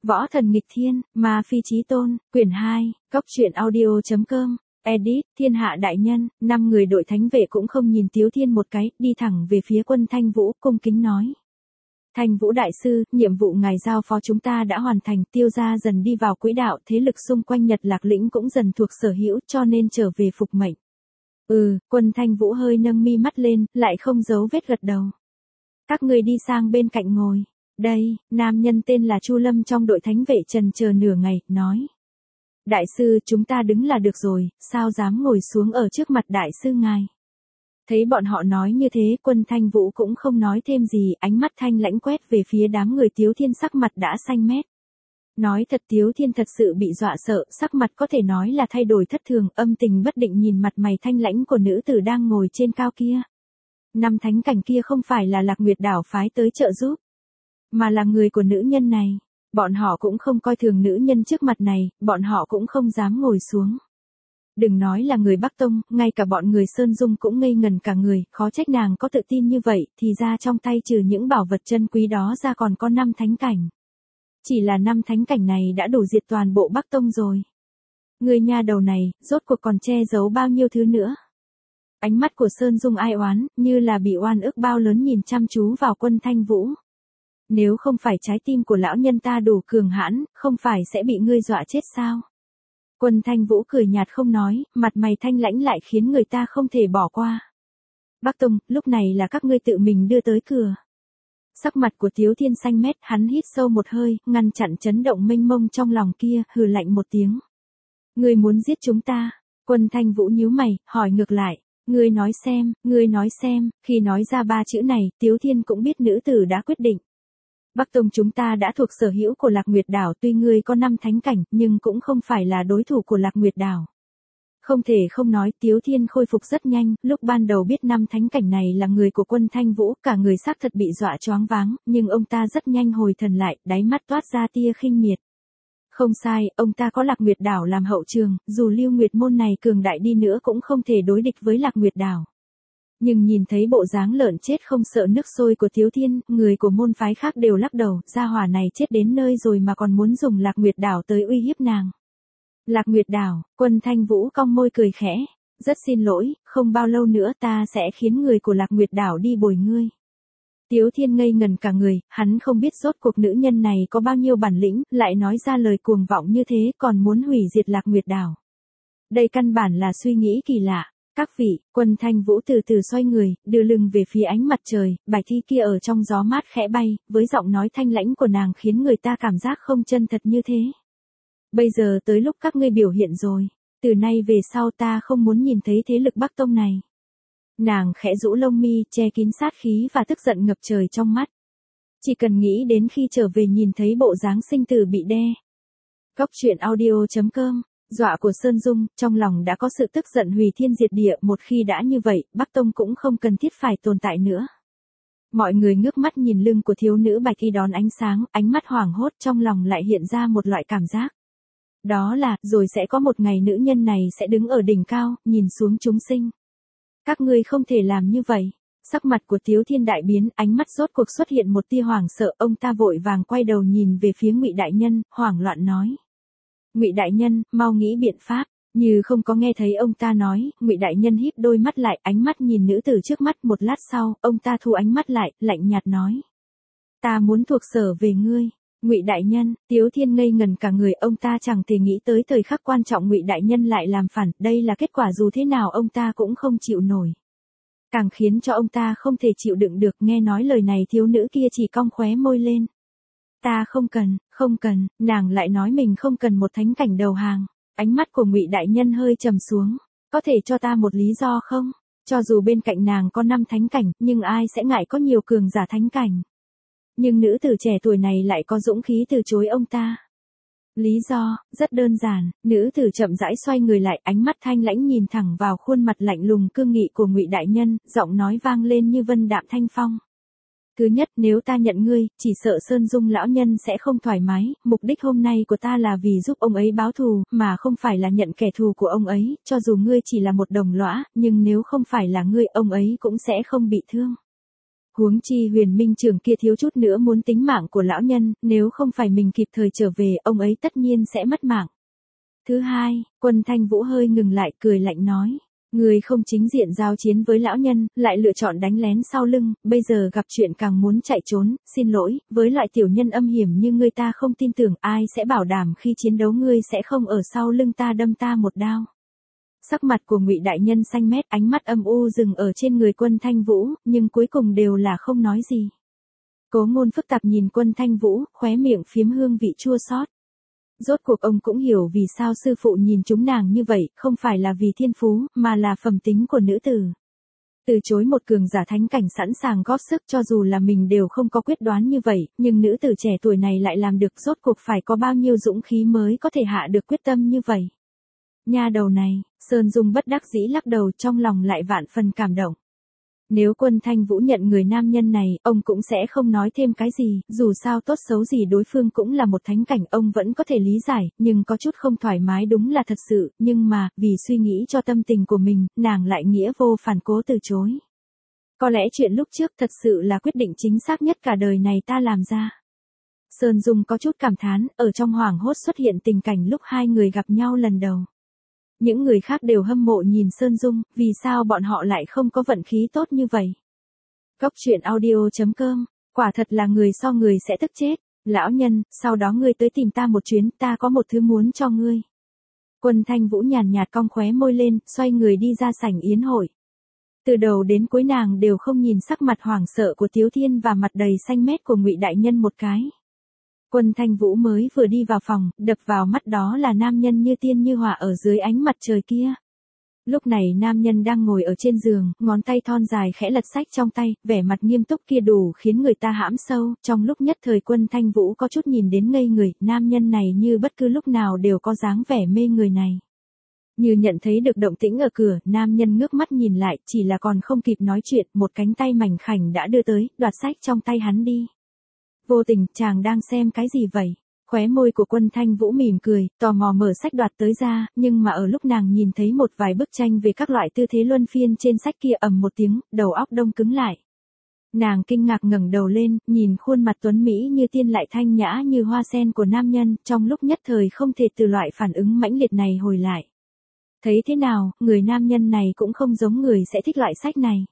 Võ thần nghịch thiên, ma phi chí tôn, quyển 2, cốc truyện audio.com, edit, thiên hạ đại nhân, 5 người đội thánh vệ cũng không nhìn Tiếu Thiên một cái, đi thẳng về phía quân Thanh Vũ, cung kính nói. Thanh Vũ đại sư, nhiệm vụ ngài giao phó chúng ta đã hoàn thành, Tiêu gia dần đi vào quỹ đạo, thế lực xung quanh Nhật Lạc lĩnh cũng dần thuộc sở hữu, cho nên trở về phục mệnh. Quân Thanh Vũ hơi nâng mi mắt lên, lại không giấu vết gật đầu. Các người đi sang bên cạnh ngồi. Đây, nam nhân tên là Chu Lâm trong đội thánh vệ trần chờ nửa ngày, nói. Đại sư, chúng ta đứng là được rồi, sao dám ngồi xuống ở trước mặt đại sư ngài. Thấy bọn họ nói như thế, quân Thanh Vũ cũng không nói thêm gì, ánh mắt thanh lãnh quét về phía đám người. Tiếu Thiên sắc mặt đã xanh mét. Nói thật, Tiếu Thiên thật sự bị dọa sợ, sắc mặt có thể nói là thay đổi thất thường, âm tình bất định nhìn mặt mày thanh lãnh của nữ tử đang ngồi trên cao kia. 5 thánh cảnh kia không phải là Lạc Nguyệt đảo phái tới trợ giúp, mà là người của nữ nhân này. Bọn họ cũng không coi thường nữ nhân trước mặt này, bọn họ cũng không dám ngồi xuống. Đừng nói là người Bắc Tông, ngay cả bọn người Sơn Dung cũng ngây ngần cả người, khó trách nàng có tự tin như vậy, thì ra trong tay trừ những bảo vật chân quý đó ra còn có 5 thánh cảnh. Chỉ là 5 thánh cảnh này đã đủ diệt toàn bộ Bắc Tông rồi. Người nha đầu này, rốt cuộc còn che giấu bao nhiêu thứ nữa. Ánh mắt của Sơn Dung ai oán, như là bị oan ức bao lớn nhìn chăm chú vào quân Thanh Vũ. Nếu không phải trái tim của lão nhân ta đủ cường hãn, không phải sẽ bị ngươi dọa chết sao? Quân Thanh Vũ cười nhạt không nói, mặt mày thanh lãnh lại khiến người ta không thể bỏ qua. Bắc Tông, lúc này là các ngươi tự mình đưa tới cửa. Sắc mặt của Tiếu Thiên xanh mét, hắn hít sâu một hơi, ngăn chặn chấn động mênh mông trong lòng kia, hừ lạnh một tiếng. Ngươi muốn giết chúng ta? Quân Thanh Vũ nhíu mày, hỏi ngược lại. Ngươi nói xem, khi nói ra 3 chữ này, Tiếu Thiên cũng biết nữ tử đã quyết định. Bắc Tông chúng ta đã thuộc sở hữu của Lạc Nguyệt đảo, tuy ngươi có 5 thánh cảnh, nhưng cũng không phải là đối thủ của Lạc Nguyệt đảo. Không thể không nói, Tiếu Thiên khôi phục rất nhanh, lúc ban đầu biết 5 thánh cảnh này là người của quân Thanh Vũ, cả người xác thật bị dọa choáng váng, nhưng ông ta rất nhanh hồi thần lại, đáy mắt toát ra tia khinh miệt. Không sai, ông ta có Lạc Nguyệt đảo làm hậu trường, dù Lưu Nguyệt môn này cường đại đi nữa cũng không thể đối địch với Lạc Nguyệt đảo. Nhưng nhìn thấy bộ dáng lợn chết không sợ nước sôi của Tiếu Thiên, người của môn phái khác đều lắc đầu, gia hỏa này chết đến nơi rồi mà còn muốn dùng Lạc Nguyệt đảo tới uy hiếp nàng. Lạc Nguyệt đảo, quân Thanh Vũ cong môi cười khẽ, rất xin lỗi, không bao lâu nữa ta sẽ khiến người của Lạc Nguyệt đảo đi bồi ngươi. Tiếu Thiên ngây ngần cả người, hắn không biết rốt cuộc nữ nhân này có bao nhiêu bản lĩnh, lại nói ra lời cuồng vọng như thế còn muốn hủy diệt Lạc Nguyệt đảo. Đây căn bản là suy nghĩ kỳ lạ. Các vị, quân Thanh Vũ từ từ xoay người, đưa lưng về phía ánh mặt trời, bài thi kia ở trong gió mát khẽ bay, với giọng nói thanh lãnh của nàng khiến người ta cảm giác không chân thật như thế. Bây giờ tới lúc các ngươi biểu hiện rồi, từ nay về sau ta không muốn nhìn thấy thế lực Bắc Tông này. Nàng khẽ rũ lông mi, che kín sát khí và tức giận ngập trời trong mắt. Chỉ cần nghĩ đến khi trở về nhìn thấy bộ dáng sinh tử bị đe. Cốc truyện audio.com. Dọa của Sơn Dung, trong lòng đã có sự tức giận hủy thiên diệt địa, một khi đã như vậy, Bắc Tông cũng không cần thiết phải tồn tại nữa. Mọi người ngước mắt nhìn lưng của thiếu nữ bạch y đón ánh sáng, ánh mắt hoảng hốt, trong lòng lại hiện ra một loại cảm giác. Đó là, rồi sẽ có một ngày nữ nhân này sẽ đứng ở đỉnh cao, nhìn xuống chúng sinh. Các ngươi không thể làm như vậy. Sắc mặt của Tiếu Thiên đại biến, ánh mắt rốt cuộc xuất hiện một tia hoảng sợ, ông ta vội vàng quay đầu nhìn về phía Ngụy đại nhân, hoảng loạn nói. Ngụy đại nhân, mau nghĩ biện pháp. Như không có nghe thấy ông ta nói, Ngụy đại nhân híp đôi mắt lại, ánh mắt nhìn nữ tử trước mắt, một lát sau, ông ta thu ánh mắt lại, lạnh nhạt nói. Ta muốn thuộc sở về ngươi. Ngụy đại nhân, Tiếu Thiên ngây ngần cả người, ông ta chẳng thể nghĩ tới thời khắc quan trọng Ngụy đại nhân lại làm phản, đây là kết quả dù thế nào ông ta cũng không chịu nổi. Càng khiến cho ông ta không thể chịu đựng được, nghe nói lời này thiếu nữ kia chỉ cong khóe môi lên. Ta không cần, nàng lại nói mình không cần một thánh cảnh đầu hàng. Ánh mắt của Ngụy đại nhân hơi trầm xuống, có thể cho ta một lý do không? Cho dù bên cạnh nàng có 5 thánh cảnh, nhưng ai sẽ ngại có nhiều cường giả thánh cảnh. Nhưng nữ tử trẻ tuổi này lại có dũng khí từ chối ông ta. Lý do, rất đơn giản, nữ tử chậm rãi xoay người lại, ánh mắt thanh lãnh nhìn thẳng vào khuôn mặt lạnh lùng cương nghị của Ngụy đại nhân, giọng nói vang lên như vân đạm thanh phong. Thứ nhất, nếu ta nhận ngươi, chỉ sợ Sơn Dung lão nhân sẽ không thoải mái, mục đích hôm nay của ta là vì giúp ông ấy báo thù, mà không phải là nhận kẻ thù của ông ấy, cho dù ngươi chỉ là một đồng lõa, nhưng nếu không phải là ngươi, ông ấy cũng sẽ không bị thương. Huống chi Huyền Minh Trường kia thiếu chút nữa muốn tính mạng của lão nhân, nếu không phải mình kịp thời trở về, ông ấy tất nhiên sẽ mất mạng. Thứ hai, Quân Thanh Vũ hơi ngừng lại, cười lạnh nói. Người không chính diện giao chiến với lão nhân, lại lựa chọn đánh lén sau lưng, bây giờ gặp chuyện càng muốn chạy trốn, xin lỗi, với loại tiểu nhân âm hiểm như ngươi ta không tin tưởng ai sẽ bảo đảm khi chiến đấu ngươi sẽ không ở sau lưng ta đâm ta một đao. Sắc mặt của Ngụy đại nhân xanh mét, ánh mắt âm u dừng ở trên người Quân Thanh Vũ, nhưng cuối cùng đều là không nói gì. Cố Ngôn phức tạp nhìn Quân Thanh Vũ, khóe miệng phiếm hương vị chua xót. Rốt cuộc ông cũng hiểu vì sao sư phụ nhìn chúng nàng như vậy, không phải là vì thiên phú, mà là phẩm tính của nữ tử. Từ chối một cường giả thánh cảnh sẵn sàng góp sức cho dù là mình đều không có quyết đoán như vậy, nhưng nữ tử trẻ tuổi này lại làm được, rốt cuộc phải có bao nhiêu dũng khí mới có thể hạ được quyết tâm như vậy. Nha đầu này, Sơn Dung bất đắc dĩ lắc đầu, trong lòng lại vạn phần cảm động. Nếu Quân Thanh Vũ nhận người nam nhân này, ông cũng sẽ không nói thêm cái gì, dù sao tốt xấu gì đối phương cũng là một thánh cảnh, ông vẫn có thể lý giải, nhưng có chút không thoải mái đúng là thật sự, nhưng mà, vì suy nghĩ cho tâm tình của mình, nàng lại nghĩa vô phản cố từ chối. Có lẽ chuyện lúc trước thật sự là quyết định chính xác nhất cả đời này ta làm ra. Sơn Dung có chút cảm thán, ở trong hoảng hốt xuất hiện tình cảnh lúc hai người gặp nhau lần đầu. Những người khác đều hâm mộ nhìn Sơn Dung, vì sao bọn họ lại không có vận khí tốt như vậy. Góc truyện audio.com, quả thật là người so người sẽ tức chết. Lão nhân, sau đó ngươi tới tìm ta một chuyến, ta có một thứ muốn cho ngươi. Quân Thanh Vũ nhàn nhạt cong khóe môi lên, xoay người đi ra sảnh yến hội. Từ đầu đến cuối nàng đều không nhìn sắc mặt hoảng sợ của Tiếu Thiên và mặt đầy xanh mét của Ngụy đại nhân một cái. Quân Thanh Vũ mới vừa đi vào phòng, đập vào mắt đó là nam nhân như tiên như hỏa ở dưới ánh mặt trời kia. Lúc này nam nhân đang ngồi ở trên giường, ngón tay thon dài khẽ lật sách trong tay, vẻ mặt nghiêm túc kia đủ khiến người ta hãm sâu, trong lúc nhất thời Quân Thanh Vũ có chút nhìn đến ngây người, nam nhân này như bất cứ lúc nào đều có dáng vẻ mê người này. Như nhận thấy được động tĩnh ở cửa, nam nhân ngước mắt nhìn lại, chỉ là còn không kịp nói chuyện, một cánh tay mảnh khảnh đã đưa tới, đoạt sách trong tay hắn đi. Vô tình, chàng đang xem cái gì vậy? Khóe môi của Quân Thanh Vũ mỉm cười, tò mò mở sách đoạt tới ra, nhưng mà ở lúc nàng nhìn thấy một vài bức tranh về các loại tư thế luân phiên trên sách kia, ầm một tiếng, đầu óc đông cứng lại. Nàng kinh ngạc ngẩng đầu lên, nhìn khuôn mặt tuấn mỹ như tiên lại thanh nhã như hoa sen của nam nhân, trong lúc nhất thời không thể từ loại phản ứng mãnh liệt này hồi lại. Thấy thế nào, người nam nhân này cũng không giống người sẽ thích loại sách này.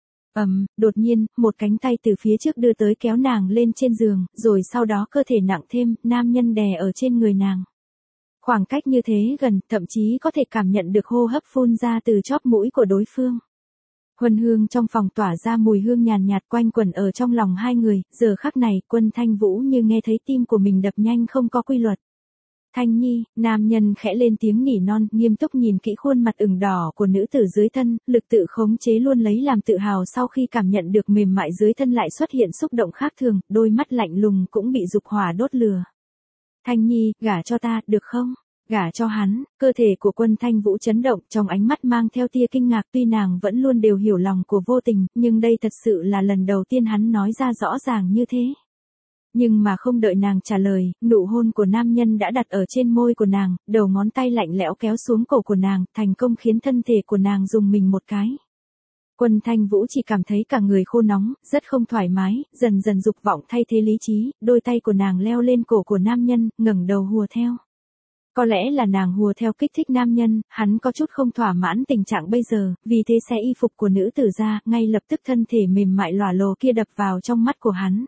Đột nhiên, một cánh tay từ phía trước đưa tới kéo nàng lên trên giường, rồi sau đó cơ thể nặng thêm, nam nhân đè ở trên người nàng. Khoảng cách như thế gần, thậm chí có thể cảm nhận được hô hấp phun ra từ chóp mũi của đối phương. Huân hương trong phòng tỏa ra mùi hương nhàn nhạt quanh quẩn ở trong lòng hai người, giờ khắc này, Quân Thanh Vũ như nghe thấy tim của mình đập nhanh không có quy luật. Thanh Nhi, nam nhân khẽ lên tiếng nỉ non, nghiêm túc nhìn kỹ khuôn mặt ửng đỏ của nữ tử dưới thân, lực tự khống chế luôn lấy làm tự hào sau khi cảm nhận được mềm mại dưới thân lại xuất hiện xúc động khác thường, đôi mắt lạnh lùng cũng bị dục hỏa đốt lửa. Thanh Nhi, gả cho ta, được không? Gả cho hắn, cơ thể của Quân Thanh Vũ chấn động, trong ánh mắt mang theo tia kinh ngạc, tuy nàng vẫn luôn đều hiểu lòng của Vô Tình, nhưng đây thật sự là lần đầu tiên hắn nói ra rõ ràng như thế. Nhưng mà không đợi nàng trả lời, nụ hôn của nam nhân đã đặt ở trên môi của nàng, đầu ngón tay lạnh lẽo kéo xuống cổ của nàng, thành công khiến thân thể của nàng rùng mình một cái. Quân Thanh Vũ chỉ cảm thấy cả người khô nóng, rất không thoải mái, dần dần dục vọng thay thế lý trí, đôi tay của nàng leo lên cổ của nam nhân, ngẩng đầu hùa theo. Có lẽ là nàng hùa theo kích thích nam nhân, hắn có chút không thỏa mãn tình trạng bây giờ, vì thế xé y phục của nữ tử ra, ngay lập tức thân thể mềm mại lòa lồ kia đập vào trong mắt của hắn.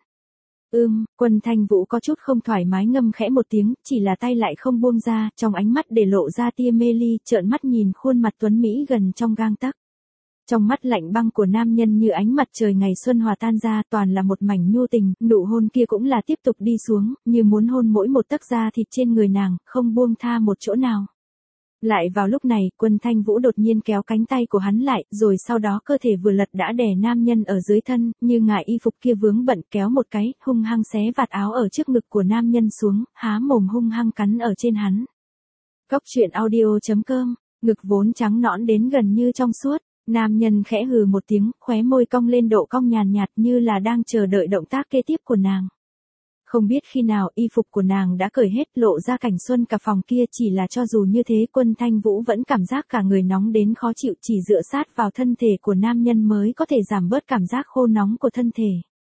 Quân Thanh Vũ có chút không thoải mái ngâm khẽ một tiếng, chỉ là tay lại không buông ra, trong ánh mắt để lộ ra tia mê ly, trợn mắt nhìn khuôn mặt tuấn mỹ gần trong gang tấc. Trong mắt lạnh băng của nam nhân như ánh mặt trời ngày xuân hòa tan ra, toàn là một mảnh nhu tình, nụ hôn kia cũng là tiếp tục đi xuống, như muốn hôn mỗi một tấc da thịt trên người nàng, không buông tha một chỗ nào. Lại vào lúc này, Quân Thanh Vũ đột nhiên kéo cánh tay của hắn lại, rồi sau đó cơ thể vừa lật đã đè nam nhân ở dưới thân, như ngại y phục kia vướng bận kéo một cái, hung hăng xé vạt áo ở trước ngực của nam nhân xuống, há mồm hung hăng cắn ở trên hắn. Góc truyện audio.com, ngực vốn trắng nõn đến gần như trong suốt, nam nhân khẽ hừ một tiếng, khóe môi cong lên độ cong nhàn nhạt như là đang chờ đợi động tác kế tiếp của nàng. Không biết khi nào y phục của nàng đã cởi hết lộ ra cảnh xuân cả phòng kia, chỉ là cho dù như thế Quân Thanh Vũ vẫn cảm giác cả người nóng đến khó chịu, chỉ dựa sát vào thân thể của nam nhân mới có thể giảm bớt cảm giác khô nóng của thân thể.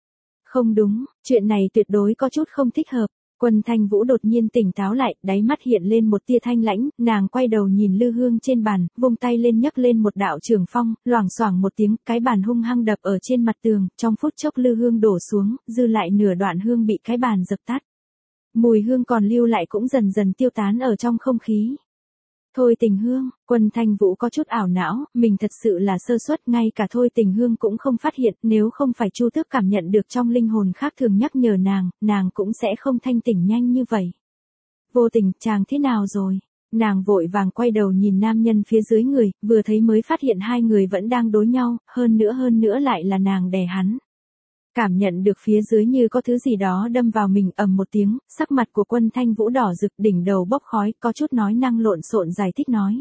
Không đúng, chuyện này tuyệt đối có chút không thích hợp. Quân Thanh Vũ đột nhiên tỉnh táo lại, đáy mắt hiện lên một tia thanh lãnh, nàng quay đầu nhìn lư hương trên bàn, vung tay lên nhấc lên một đạo trường phong, loảng xoảng một tiếng, cái bàn hung hăng đập ở trên mặt tường, trong phút chốc lư hương đổ xuống, dư lại nửa đoạn hương bị cái bàn dập tắt. Mùi hương còn lưu lại cũng dần dần tiêu tán ở trong không khí. Thôi Tình Hương, Quân Thanh Vũ có chút ảo não, mình thật sự là sơ suất, ngay cả Thôi Tình Hương cũng không phát hiện, nếu không phải Chu Tước cảm nhận được trong linh hồn khác thường nhắc nhở nàng cũng sẽ không thanh tỉnh nhanh như vậy. Vô Tình, chàng thế nào rồi? Nàng vội vàng quay đầu nhìn nam nhân phía dưới người, vừa thấy mới phát hiện hai người vẫn đang đối nhau, hơn nữa lại là nàng đè hắn. Cảm nhận được phía dưới như có thứ gì đó đâm vào mình, ầm một tiếng, sắc mặt của Quân Thanh Vũ đỏ rực, đỉnh đầu bốc khói, có chút nói năng lộn xộn giải thích nói.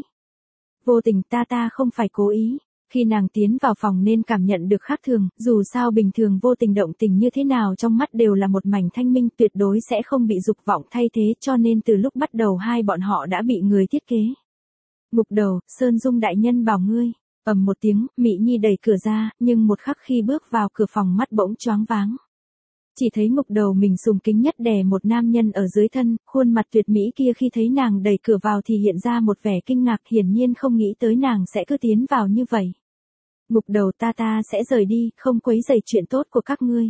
Vô Tình, ta không phải cố ý. Khi nàng tiến vào phòng nên cảm nhận được khác thường, dù sao bình thường Vô Tình động tình như thế nào trong mắt đều là một mảnh thanh minh, tuyệt đối sẽ không bị dục vọng thay thế, cho nên từ lúc bắt đầu hai bọn họ đã bị người thiết kế. Ngục Đầu, Sơn Dung đại nhân bảo ngươi. Ầm một tiếng, Mị Nhi đẩy cửa ra, nhưng một khắc khi bước vào cửa phòng mắt bỗng choáng váng. Chỉ thấy Ngục Đầu mình sùng kính nhất đè một nam nhân ở dưới thân, khuôn mặt tuyệt mỹ kia khi thấy nàng đẩy cửa vào thì hiện ra một vẻ kinh ngạc, hiển nhiên không nghĩ tới nàng sẽ cứ tiến vào như vậy. Ngục Đầu, ta sẽ rời đi, không quấy rầy chuyện tốt của các ngươi.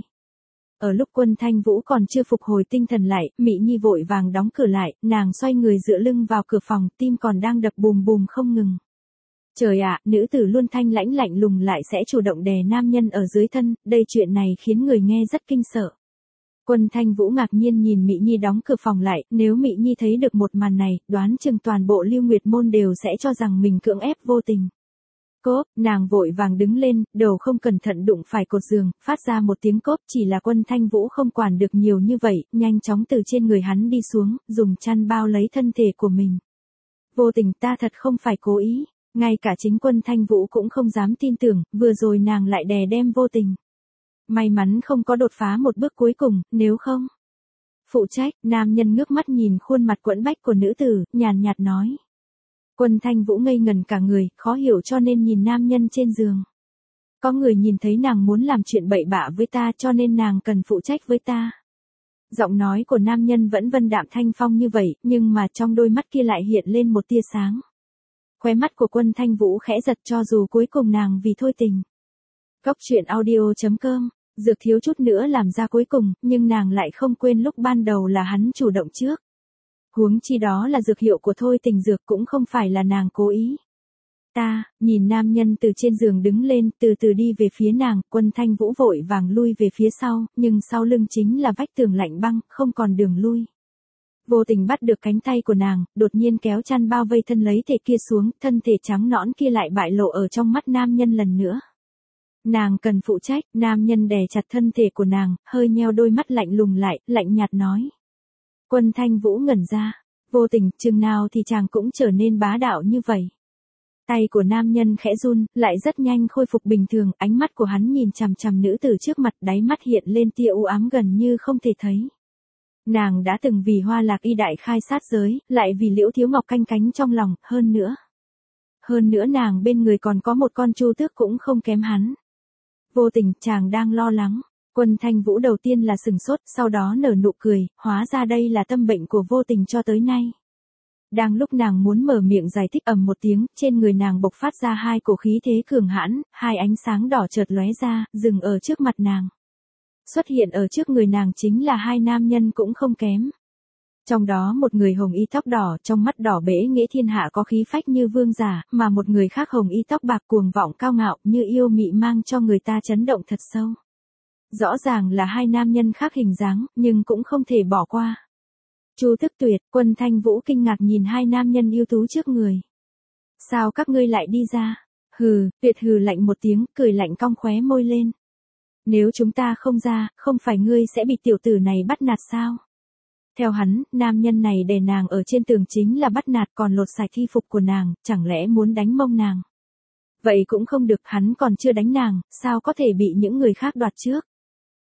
Ở lúc Quân Thanh Vũ còn chưa phục hồi tinh thần lại, Mị Nhi vội vàng đóng cửa lại, nàng xoay người dựa lưng vào cửa phòng, tim còn đang đập bùm bùm không ngừng. Trời ạ, nữ tử luôn thanh lãnh lạnh lùng lại sẽ chủ động đè nam nhân ở dưới thân, đây chuyện này khiến người nghe rất kinh sợ. Quân Thanh Vũ ngạc nhiên nhìn Mị Nhi đóng cửa phòng lại, nếu Mị Nhi thấy được một màn này, đoán chừng toàn bộ Lưu Nguyệt môn đều sẽ cho rằng mình cưỡng ép Vô Tình. Cốp, nàng vội vàng đứng lên, đầu không cẩn thận đụng phải cột giường, phát ra một tiếng cốp, chỉ là Quân Thanh Vũ không quản được nhiều như vậy, nhanh chóng từ trên người hắn đi xuống, dùng chăn bao lấy thân thể của mình. Vô Tình, ta thật không phải cố ý. Ngay cả chính Quân Thanh Vũ cũng không dám tin tưởng, vừa rồi nàng lại đè đem Vô Tình. May mắn không có đột phá một bước cuối cùng, nếu không. Phụ trách, nam nhân ngước mắt nhìn khuôn mặt quẫn bách của nữ tử, nhàn nhạt nói. Quân Thanh Vũ ngây ngần cả người, khó hiểu cho nên nhìn nam nhân trên giường. Có người nhìn thấy nàng muốn làm chuyện bậy bạ với ta cho nên nàng cần phụ trách với ta. Giọng nói của nam nhân vẫn vân đạm thanh phong như vậy, nhưng mà trong đôi mắt kia lại hiện lên một tia sáng. Khóe mắt của Quân Thanh Vũ khẽ giật cho dù cuối cùng nàng vì thôi tình. Góc truyện audio.com, Dược thiếu chút nữa làm ra cuối cùng, nhưng nàng lại không quên lúc ban đầu là hắn chủ động trước. Huống chi đó là dược hiệu của thôi tình dược cũng không phải là nàng cố ý. Nhìn nam nhân từ trên giường đứng lên, từ từ đi về phía nàng, Quân Thanh Vũ vội vàng lui về phía sau, nhưng sau lưng chính là vách tường lạnh băng, không còn đường lui. Vô Tình bắt được cánh tay của nàng, đột nhiên kéo chăn bao vây thân lấy thể kia xuống, thân thể trắng nõn kia lại bại lộ ở trong mắt nam nhân lần nữa. Nàng cần phụ trách, nam nhân đè chặt thân thể của nàng, hơi nheo đôi mắt lạnh lùng lại, lạnh nhạt nói. Quân Thanh Vũ ngẩn ra, Vô Tình, chừng nào thì chàng cũng trở nên bá đạo như vậy. Tay của nam nhân khẽ run, lại rất nhanh khôi phục bình thường, ánh mắt của hắn nhìn chằm chằm nữ tử trước mặt, đáy mắt hiện lên tia u ám gần như không thể thấy. Nàng đã từng vì Hoa Lạc Y đại khai sát giới, lại vì Liễu Thiếu Ngọc canh cánh trong lòng, hơn nữa nàng bên người còn có một con Chu Tước cũng không kém hắn. Vô Tình, chàng đang lo lắng. Quân Thanh Vũ đầu tiên là sừng sốt, sau đó nở nụ cười, hóa ra đây là tâm bệnh của Vô Tình cho tới nay. Đang lúc nàng muốn mở miệng giải thích, ầm một tiếng, trên người nàng bộc phát ra hai cổ khí thế cường hãn, hai ánh sáng đỏ chợt lóe ra, dừng ở trước mặt nàng. Xuất hiện ở trước người nàng chính là hai nam nhân cũng không kém. Trong đó một người hồng y tóc đỏ, trong mắt đỏ bể nghĩa thiên hạ có khí phách như vương giả, mà một người khác hồng y tóc bạc cuồng vọng cao ngạo như yêu mị mang cho người ta chấn động thật sâu. Rõ ràng là hai nam nhân khác hình dáng, nhưng cũng không thể bỏ qua. Chu Tức Tuyệt, Quân Thanh Vũ kinh ngạc nhìn hai nam nhân ưu tú trước người. Sao các ngươi lại đi ra? Hừ, Tuyệt hừ lạnh một tiếng, cười lạnh cong khóe môi lên. Nếu chúng ta không ra, không phải ngươi sẽ bị tiểu tử này bắt nạt sao? Theo hắn, nam nhân này đè nàng ở trên tường chính là bắt nạt, còn lột sạch y phục của nàng, chẳng lẽ muốn đánh mông nàng? Vậy cũng không được, hắn còn chưa đánh nàng, sao có thể bị những người khác đoạt trước?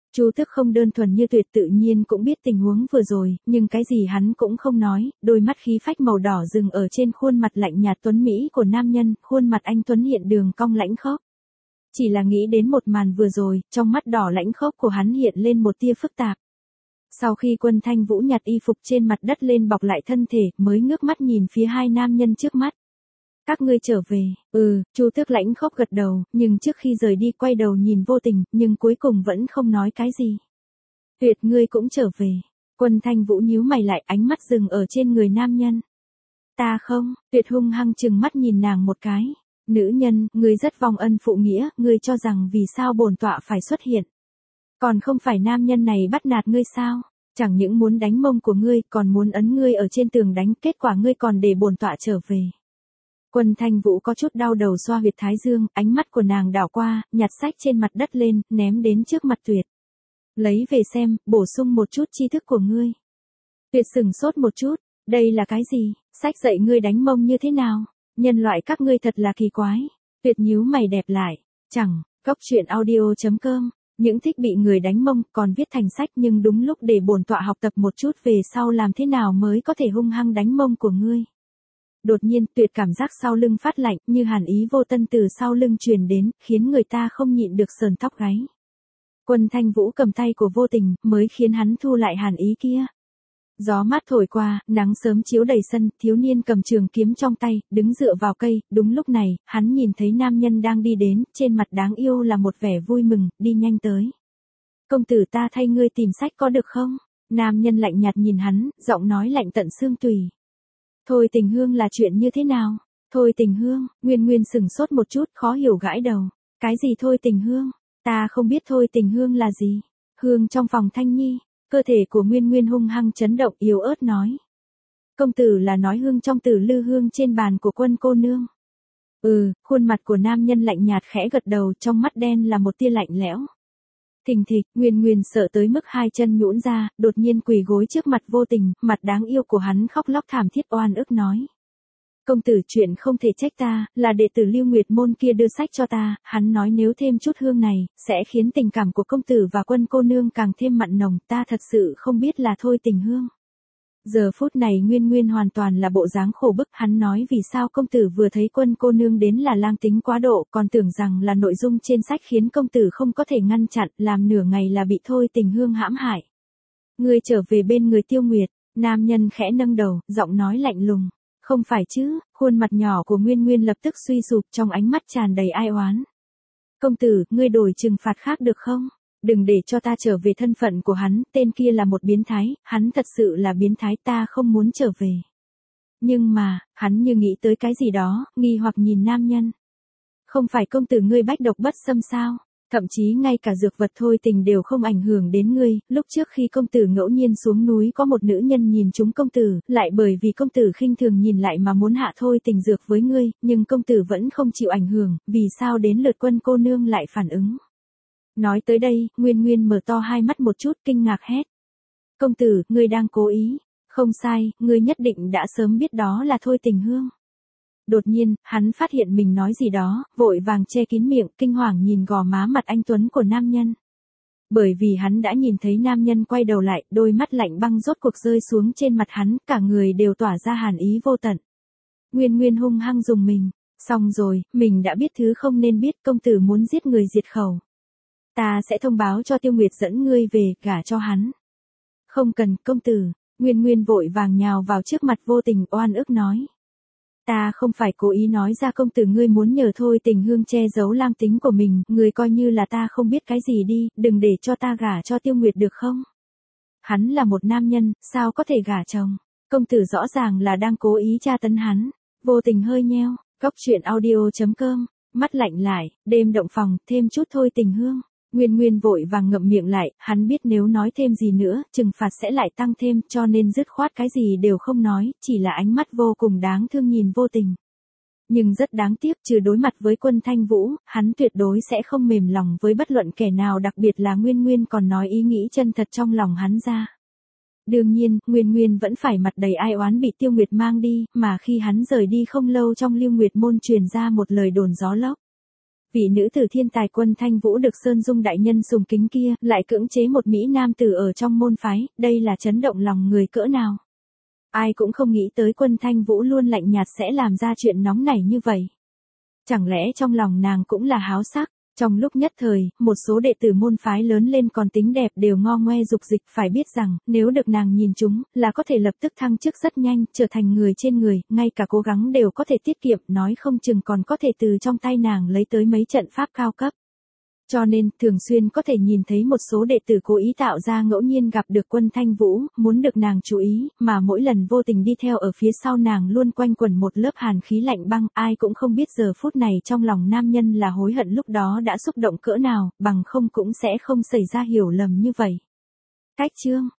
Chu Tước không đơn thuần như Tuyệt tự nhiên cũng biết tình huống vừa rồi, nhưng cái gì hắn cũng không nói, đôi mắt khí phách màu đỏ dừng ở trên khuôn mặt lạnh nhạt tuấn Mỹ của nam nhân, khuôn mặt anh tuấn hiện đường cong lãnh khốc. Chỉ là nghĩ đến một màn vừa rồi, trong mắt đỏ lãnh khốc của hắn hiện lên một tia phức tạp. Sau khi Quân Thanh Vũ nhặt y phục trên mặt đất lên bọc lại thân thể, mới ngước mắt nhìn phía hai nam nhân trước mắt. Các ngươi trở về, Chu Tước lãnh khốc gật đầu, nhưng trước khi rời đi quay đầu nhìn Vô Tình, nhưng cuối cùng vẫn không nói cái gì. Tuyệt ngươi cũng trở về. Quân Thanh Vũ nhíu mày lại, ánh mắt dừng ở trên người nam nhân. Ta không, Tuyệt hung hăng chừng mắt nhìn nàng một cái. Nữ nhân, ngươi rất vong ân phụ nghĩa, ngươi cho rằng vì sao bổn tọa phải xuất hiện. Còn không phải nam nhân này bắt nạt ngươi sao? Chẳng những muốn đánh mông của ngươi, còn muốn ấn ngươi ở trên tường đánh, kết quả ngươi còn để bổn tọa trở về. Quân Thanh Vũ có chút đau đầu xoa huyệt thái dương, ánh mắt của nàng đảo qua, nhặt sách trên mặt đất lên, ném đến trước mặt Tuyệt. Lấy về xem, bổ sung một chút tri thức của ngươi. Tuyệt sừng sốt một chút, đây là cái gì? Sách dạy ngươi đánh mông như thế nào? Nhân loại các ngươi thật là kỳ quái. Tuyệt nhíu mày đẹp lại, chẳng, coctruyện.audio.com. Những thích bị người đánh mông còn viết thành sách, nhưng đúng lúc để bổn tọa học tập một chút về sau làm thế nào mới có thể hung hăng đánh mông của ngươi. Đột nhiên Tuyệt cảm giác sau lưng phát lạnh, như hàn ý vô tân từ sau lưng truyền đến, khiến người ta không nhịn được sờn tóc gáy. Quân Thanh Vũ cầm tay của Vô Tình, mới khiến hắn thu lại hàn ý kia. Gió mát thổi qua, nắng sớm chiếu đầy sân, thiếu niên cầm trường kiếm trong tay, đứng dựa vào cây, đúng lúc này, hắn nhìn thấy nam nhân đang đi đến, trên mặt đáng yêu là một vẻ vui mừng, đi nhanh tới. Công tử ta thay ngươi tìm sách có được không? Nam nhân lạnh nhạt nhìn hắn, giọng nói lạnh tận xương tùy. Thôi Tình Hương là chuyện như thế nào? Thôi Tình Hương, Nguyên Nguyên sửng sốt một chút, khó hiểu gãi đầu. Cái gì Thôi Tình Hương? Ta không biết Thôi Tình Hương là gì. Hương trong phòng Thanh Nhi. Cơ thể của Nguyên Nguyên hung hăng chấn động, yếu ớt nói. Công tử là nói hương trong tử lư hương trên bàn của Quân cô nương. Khuôn mặt của nam nhân lạnh nhạt khẽ gật đầu, trong mắt đen là một tia lạnh lẽo. Thình thịch, Nguyên Nguyên sợ tới mức hai chân nhũn ra, đột nhiên quỳ gối trước mặt Vô Tình, mặt đáng yêu của hắn khóc lóc thảm thiết oan ức nói. Công tử chuyện không thể trách ta, là đệ tử Lưu Nguyệt môn kia đưa sách cho ta, hắn nói nếu thêm chút hương này, sẽ khiến tình cảm của công tử và Quân cô nương càng thêm mặn nồng, ta thật sự không biết là Thôi Tình Hương. Giờ phút này Nguyên Nguyên hoàn toàn là bộ dáng khổ bức, hắn nói vì sao công tử vừa thấy Quân cô nương đến là lang tính quá độ, còn tưởng rằng là nội dung trên sách khiến công tử không có thể ngăn chặn, làm nửa ngày là bị Thôi Tình Hương hãm hại. Ngươi trở về bên người Tiêu Nguyệt, nam nhân khẽ nâng đầu, giọng nói lạnh lùng. Không phải chứ, khuôn mặt nhỏ của Nguyên Nguyên lập tức suy sụp, trong ánh mắt tràn đầy ai oán. Công tử, ngươi đổi trừng phạt khác được không? Đừng để cho ta trở về thân phận của hắn, tên kia là một biến thái, hắn thật sự là biến thái, ta không muốn trở về. Nhưng mà, hắn như nghĩ tới cái gì đó, nghi hoặc nhìn nam nhân. Không phải công tử ngươi bách độc bất xâm sao? Thậm chí ngay cả dược vật Thôi Tình đều không ảnh hưởng đến ngươi, lúc trước khi công tử ngẫu nhiên xuống núi có một nữ nhân nhìn trúng công tử, lại bởi vì công tử khinh thường nhìn lại mà muốn hạ Thôi Tình dược với ngươi, nhưng công tử vẫn không chịu ảnh hưởng, vì sao đến lượt Quân cô nương lại phản ứng. Nói tới đây, Nguyên Nguyên mở to hai mắt một chút kinh ngạc hét. Công tử, ngươi đang cố ý. Không sai, ngươi nhất định đã sớm biết đó là Thôi Tình Hương. Đột nhiên, hắn phát hiện mình nói gì đó, vội vàng che kín miệng, kinh hoàng nhìn gò má mặt anh tuấn của nam nhân. Bởi vì hắn đã nhìn thấy nam nhân quay đầu lại, đôi mắt lạnh băng rốt cuộc rơi xuống trên mặt hắn, cả người đều tỏa ra hàn ý vô tận. Nguyên Nguyên hung hăng dùng mình. Xong rồi, mình đã biết thứ không nên biết, công tử muốn giết người diệt khẩu. Ta sẽ thông báo cho Tiêu Nguyệt dẫn ngươi về, gả cho hắn. Không cần, công tử. Nguyên Nguyên vội vàng nhào vào trước mặt Vô Tình oan ức nói. Ta không phải cố ý nói ra, công tử ngươi muốn nhờ Thôi Tình Hương che giấu lam tính của mình, ngươi coi như là ta không biết cái gì đi, đừng để cho ta gả cho Tiêu Nguyệt được không? Hắn là một nam nhân, sao có thể gả chồng? Công tử rõ ràng là đang cố ý tra tấn hắn. Vô Tình hơi nheo, coctruyện.audio.com, mắt lạnh lại, đêm động phòng, thêm chút Thôi Tình Hương. Nguyên Nguyên vội vàng ngậm miệng lại, hắn biết nếu nói thêm gì nữa, trừng phạt sẽ lại tăng thêm, cho nên dứt khoát cái gì đều không nói, chỉ là ánh mắt vô cùng đáng thương nhìn Vô Tình. Nhưng rất đáng tiếc, trừ đối mặt với Quân Thanh Vũ, hắn tuyệt đối sẽ không mềm lòng với bất luận kẻ nào, đặc biệt là Nguyên Nguyên còn nói ý nghĩ chân thật trong lòng hắn ra. Đương nhiên, Nguyên Nguyên vẫn phải mặt đầy ai oán bị Tiêu Nguyệt mang đi, mà khi hắn rời đi không lâu trong Lưu Nguyệt môn truyền ra một lời đồn gió lốc. Vị nữ tử thiên tài Quân Thanh Vũ được Sơn Dung đại nhân sùng kính kia, lại cưỡng chế một mỹ nam tử ở trong môn phái, đây là chấn động lòng người cỡ nào. Ai cũng không nghĩ tới Quân Thanh Vũ luôn lạnh nhạt sẽ làm ra chuyện nóng nảy như vậy. Chẳng lẽ trong lòng nàng cũng là háo sắc? Trong lúc nhất thời, một số đệ tử môn phái lớn lên còn tính đẹp đều ngo ngoe dục dịch, phải biết rằng, nếu được nàng nhìn chúng, là có thể lập tức thăng chức rất nhanh, trở thành người trên người, ngay cả cố gắng đều có thể tiết kiệm, nói không chừng còn có thể từ trong tay nàng lấy tới mấy trận pháp cao cấp. Cho nên, thường xuyên có thể nhìn thấy một số đệ tử cố ý tạo ra ngẫu nhiên gặp được Quân Thanh Vũ, muốn được nàng chú ý, mà mỗi lần vô tình đi theo ở phía sau nàng luôn quanh quẩn một lớp hàn khí lạnh băng, ai cũng không biết giờ phút này trong lòng nam nhân là hối hận lúc đó đã xúc động cỡ nào, bằng không cũng sẽ không xảy ra hiểu lầm như vậy. Cách chương